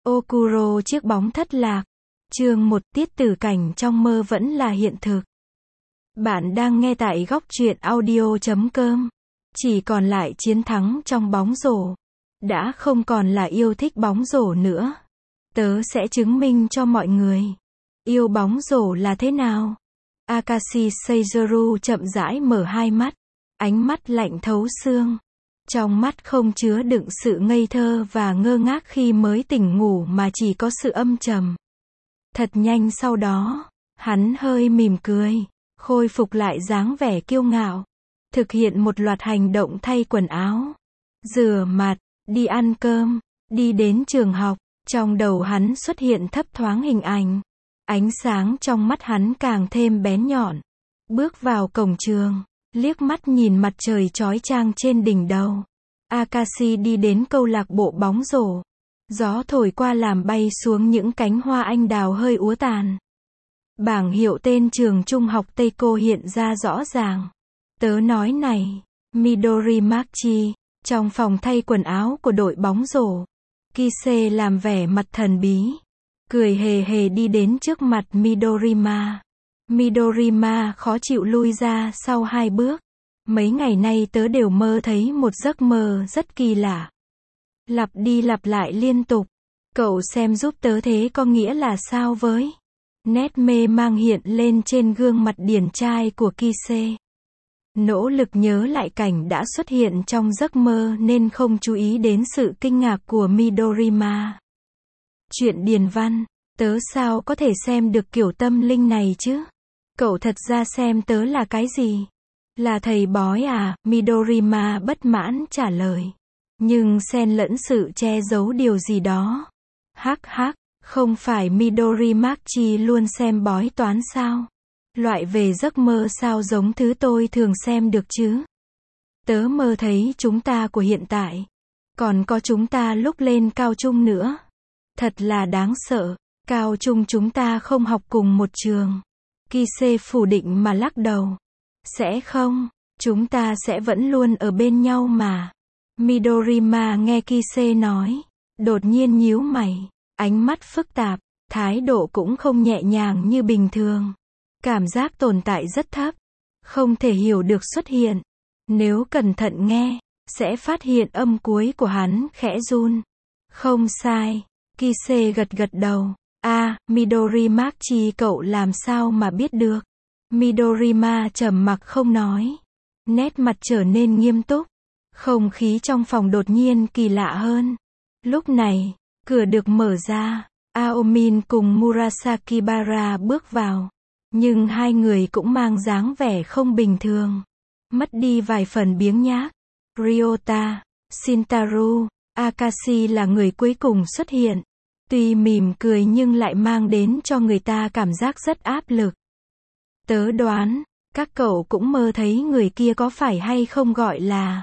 Okuro chiếc bóng thất lạc. Chương 1, tiết tử cảnh trong mơ vẫn là hiện thực. Bạn đang nghe tại góc truyện audio.com. Chỉ còn lại chiến thắng trong bóng rổ. Đã không còn là yêu thích bóng rổ nữa. Tớ sẽ chứng minh cho mọi người. Yêu bóng rổ là thế nào? Akashi Seizuru chậm rãi mở hai mắt. Ánh mắt lạnh thấu xương. Trong mắt không chứa đựng sự ngây thơ và ngơ ngác khi mới tỉnh ngủ mà chỉ có sự âm trầm. Thật nhanh sau đó, hắn hơi mỉm cười, khôi phục lại dáng vẻ kiêu ngạo. Thực hiện một loạt hành động thay quần áo, rửa mặt, đi ăn cơm, đi đến trường học. Trong đầu hắn xuất hiện thấp thoáng hình ảnh. Ánh sáng trong mắt hắn càng thêm bén nhọn. Bước vào cổng trường, liếc mắt nhìn mặt trời chói chang trên đỉnh đầu. Akashi đi đến câu lạc bộ bóng rổ. Gió thổi qua làm bay xuống những cánh hoa anh đào hơi úa tàn. Bảng hiệu tên trường trung học Teiko hiện ra rõ ràng. Tớ nói này, Midori Machi, trong phòng thay quần áo của đội bóng rổ. Kise làm vẻ mặt thần bí. Cười hề hề đi đến trước mặt Midorima. Midorima khó chịu lui ra sau hai bước. Mấy ngày nay tớ đều mơ thấy một giấc mơ rất kỳ lạ. Lặp đi lặp lại liên tục. Cậu xem giúp tớ thế có nghĩa là sao với? Nét mê mang hiện lên trên gương mặt điển trai của Kise. Nỗ lực nhớ lại cảnh đã xuất hiện trong giấc mơ nên không chú ý đến sự kinh ngạc của Midorima. Chuyện điền văn, tớ sao có thể xem được kiểu tâm linh này chứ? Cậu thật ra xem tớ là cái gì? Là thầy bói à? Midorima bất mãn trả lời. Nhưng xen lẫn sự che giấu điều gì đó. Hắc hắc, không phải Midori Machi luôn xem bói toán sao? Loại về giấc mơ sao giống thứ tôi thường xem được chứ? Tớ mơ thấy chúng ta của hiện tại. Còn có chúng ta lúc lên cao trung nữa. Thật là đáng sợ, cao trung chúng ta không học cùng một trường. Kise phủ định mà lắc đầu. Sẽ không, chúng ta sẽ vẫn luôn ở bên nhau mà. Midorima nghe Kise nói, đột nhiên nhíu mày, ánh mắt phức tạp, thái độ cũng không nhẹ nhàng như bình thường. Cảm giác tồn tại rất thấp, không thể hiểu được xuất hiện. Nếu cẩn thận nghe, sẽ phát hiện âm cuối của hắn khẽ run. Không sai, Kise gật gật đầu. Midori Machi cậu làm sao mà biết được? Midorima trầm mặc không nói. Nét mặt trở nên nghiêm túc. Không khí trong phòng đột nhiên kỳ lạ hơn. Lúc này, cửa được mở ra. Aomin cùng Murasaki Bara bước vào. Nhưng hai người cũng mang dáng vẻ không bình thường. Mất đi vài phần biếng nhác. Ryota, Shintaro, Akashi là người cuối cùng xuất hiện. Tuy mỉm cười nhưng lại mang đến cho người ta cảm giác rất áp lực. Tớ đoán, các cậu cũng mơ thấy người kia có phải hay không gọi là...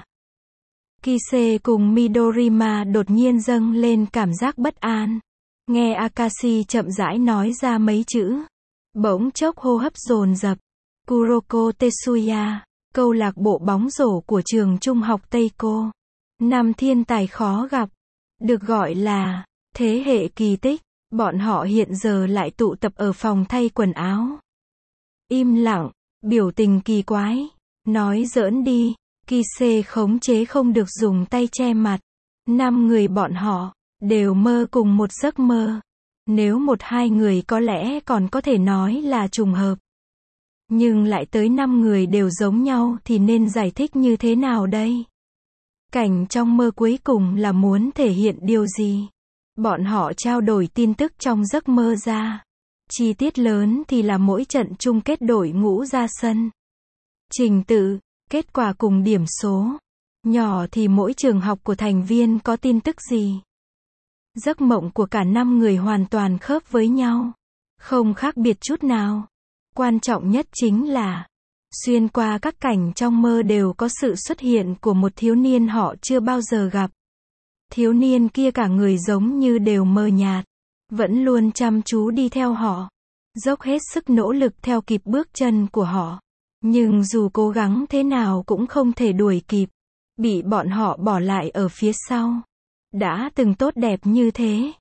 Kise cùng Midorima đột nhiên dâng lên cảm giác bất an. Nghe Akashi chậm rãi nói ra mấy chữ. Bỗng chốc hô hấp dồn dập. Kuroko Tetsuya, câu lạc bộ bóng rổ của trường trung học Teiko. Năm thiên tài khó gặp. Được gọi là thế hệ kỳ tích. Bọn họ hiện giờ lại tụ tập ở phòng thay quần áo. Im lặng, biểu tình kỳ quái. Nói giỡn đi. Kise khống chế không được dùng tay che mặt. 5 người bọn họ đều mơ cùng một giấc mơ. Nếu một hai người có lẽ còn có thể nói là trùng hợp. Nhưng lại tới 5 người đều giống nhau thì nên giải thích như thế nào đây? Cảnh trong mơ cuối cùng là muốn thể hiện điều gì? Bọn họ trao đổi tin tức trong giấc mơ ra. Chi tiết lớn thì là mỗi trận chung kết đội ngũ ra sân. Trình tự, kết quả cùng điểm số. Nhỏ thì mỗi trường học của thành viên có tin tức gì. Giấc mộng của cả 5 người hoàn toàn khớp với nhau. Không khác biệt chút nào. Quan trọng nhất chính là, xuyên qua các cảnh trong mơ đều có sự xuất hiện của một thiếu niên họ chưa bao giờ gặp. Thiếu niên kia cả người giống như đều mờ nhạt. Vẫn luôn chăm chú đi theo họ. Dốc hết sức nỗ lực theo kịp bước chân của họ. Nhưng dù cố gắng thế nào cũng không thể đuổi kịp. Bị bọn họ bỏ lại ở phía sau. Đã từng tốt đẹp như thế.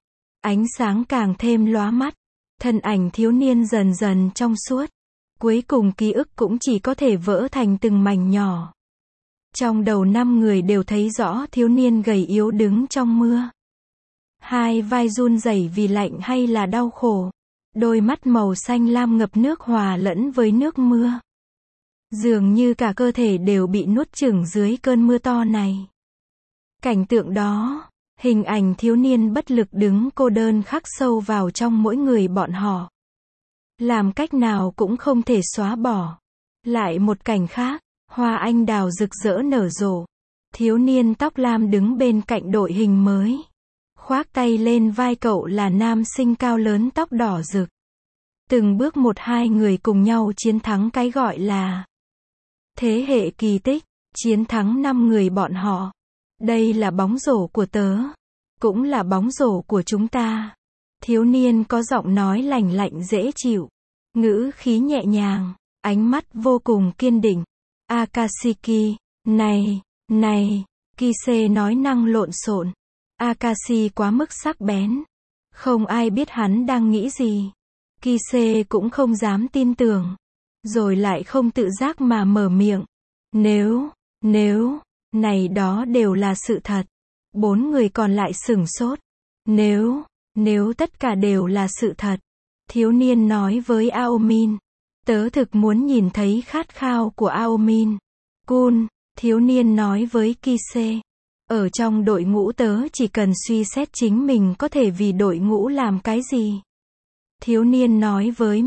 Ánh sáng càng thêm lóa mắt. Thân ảnh thiếu niên dần dần trong suốt. Cuối cùng ký ức cũng chỉ có thể vỡ thành từng mảnh nhỏ. Trong đầu 5 người đều thấy rõ thiếu niên gầy yếu đứng trong mưa. Hai vai run rẩy vì lạnh hay là đau khổ. Đôi mắt màu xanh lam ngập nước hòa lẫn với nước mưa. Dường như cả cơ thể đều bị nuốt chửng dưới cơn mưa to này. Cảnh tượng đó, hình ảnh thiếu niên bất lực đứng cô đơn khắc sâu vào trong mỗi người bọn họ. Làm cách nào cũng không thể xóa bỏ. Lại một cảnh khác, hoa anh đào rực rỡ nở rộ. Thiếu niên tóc lam đứng bên cạnh đội hình mới. Khoác tay lên vai cậu là nam sinh cao lớn tóc đỏ rực. Từng bước một hai người cùng nhau chiến thắng cái gọi là thế hệ kỳ tích, chiến thắng 5 người bọn họ. Đây là bóng rổ của tớ, cũng là bóng rổ của chúng ta. Thiếu niên có giọng nói lành lạnh dễ chịu, ngữ khí nhẹ nhàng, ánh mắt vô cùng kiên định. Akashiki, này, Kise nói năng lộn xộn. Akashi quá mức sắc bén. Không ai biết hắn đang nghĩ gì. Kise cũng không dám tin tưởng. Rồi lại không tự giác mà mở miệng. Nếu, này đó đều là sự thật. 4 người còn lại sửng sốt. Nếu tất cả đều là sự thật. Thiếu niên nói với Aomin. Tớ thực muốn nhìn thấy khát khao của Aomin. Kun, thiếu niên nói với Kise. Ở trong đội ngũ tớ chỉ cần suy xét chính mình có thể vì đội ngũ làm cái gì. Thiếu niên nói với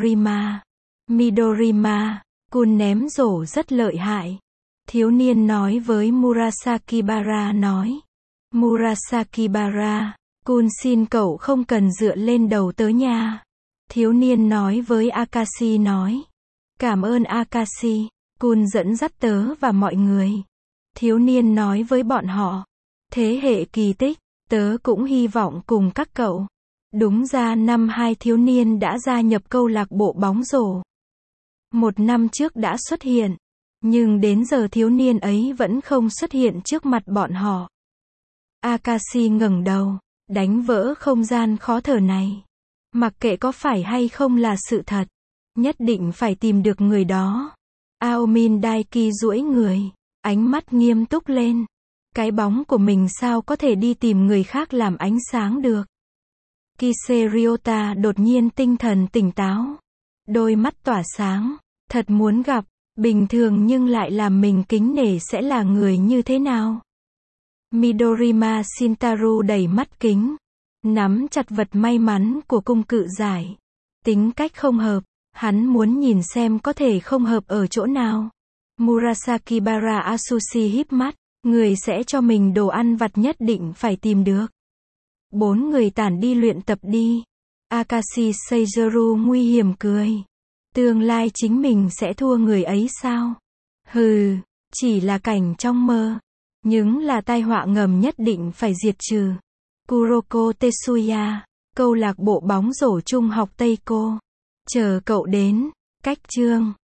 Midorima, Kun ném rổ rất lợi hại. Thiếu niên nói với Murasakibara nói. Murasakibara, Kun xin cậu không cần dựa lên đầu tớ nha. Thiếu niên nói với Akashi nói. Cảm ơn Akashi, Kun dẫn dắt tớ và mọi người. Thiếu niên nói với bọn họ. Thế hệ kỳ tích, tớ cũng hy vọng cùng các cậu. Đúng ra năm 2 thiếu niên đã gia nhập câu lạc bộ bóng rổ. 1 năm trước đã xuất hiện. Nhưng đến giờ thiếu niên ấy vẫn không xuất hiện trước mặt bọn họ. Akashi ngẩng đầu, đánh vỡ không gian khó thở này. Mặc kệ có phải hay không là sự thật, nhất định phải tìm được người đó. Aomin Daiki duỗi người, ánh mắt nghiêm túc lên. Cái bóng của mình sao có thể đi tìm người khác làm ánh sáng được. Kise Ryota đột nhiên tinh thần tỉnh táo. Đôi mắt tỏa sáng, thật muốn gặp, bình thường nhưng lại làm mình kính nể sẽ là người như thế nào. Midorima Shintaru đẩy mắt kính, nắm chặt vật may mắn của cung cự giải. Tính cách không hợp, hắn muốn nhìn xem có thể không hợp ở chỗ nào. Murasakibara Asushi híp mắt, người sẽ cho mình đồ ăn vặt nhất định phải tìm được. 4 người tản đi luyện tập đi. Akashi Seigeru nguy hiểm cười. Tương lai chính mình sẽ thua người ấy sao? Hừ, chỉ là cảnh trong mơ. Nhưng là tai họa ngầm nhất định phải diệt trừ. Kuroko Tetsuya, câu lạc bộ bóng rổ trung học Tây Cô. Chờ cậu đến. Cách chương